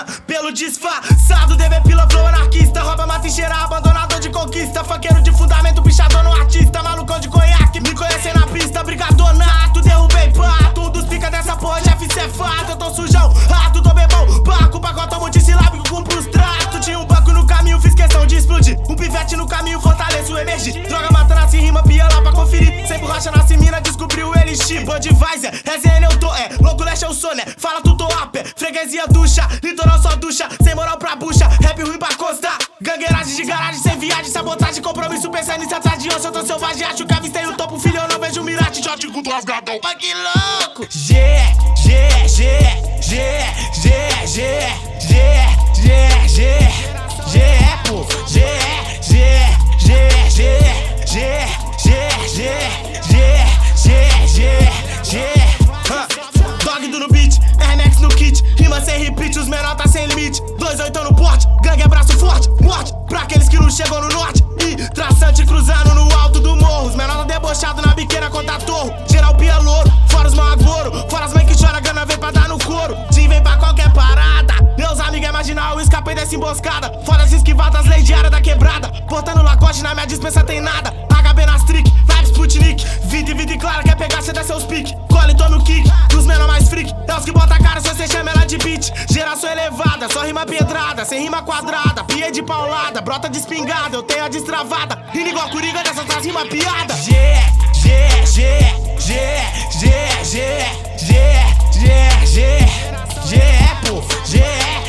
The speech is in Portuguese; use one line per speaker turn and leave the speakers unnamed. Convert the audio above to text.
pelo disfarçado. DV pila, flow anarquista, rouba, mata e cheira, abandonador de conquista. Funkeiro de fundamento, pichador no artista. Malucão de conhaque, me conhecem na pista. Brigador nato, derrubei pato. Um dos pica dessa porra, chefe, cê é fato. Eu tô sujão, rato, tô bebão, baco. Pacotão multissilábico, cumpro os tratos. Tinha um banco no caminho, fiz questão de explodir. Um pivete no caminho, fortaleço, emergir. Droga mata, nasce, rima, pia lá pra conferir. Sem borracha, nasce, mina, descobriu o elixir. Budweiser, resenha, eu tô, louco, leste eu sou, né? Fala tu tô upper, freguesia ducha. Litoral só ducha, sem moral pra bucha. Rap ruim pra costa, gangueiragem de garagem, sem viagem, sabotagem, compromisso, pensando nisso atrás de onça. Eu tô selvagem, acho que avistei o topo, filho, eu não vejo mirate. Já te encontro rasgadão, ai que louco. G, pô, Dog no beat, Air Max no kit, rima sem repeat, os menor tá sem limite. 2-8 no porte, gangue é braço forte, morte pra aqueles que não chegam no norte. E traçante cruzando no alto do morro, os menor tá debochado na biqueira contra torro. Geral pia louro, fora os magoro, fora as mães que chora, gana vem pra dar no couro. Jim vem pra qualquer parada, meus amigos é marginal, eu escapei dessa emboscada. Foda se esquivar das leis diárias da quebrada. Portando Lacoste, na minha dispensa tem nada. HB nas trick, vibes Sputnik. Vida e clara, quer pegar, cê dá seus pique. Cole, tome o kick, dos menor mais freak. É os que bota a cara, se você chama ela de beat. Geração elevada, só rima pedrada, sem rima quadrada. Pia de paulada, brota de espingarda, eu tenho a destravada. Rima igual Coringa, dessas traz rima piada. G, pô,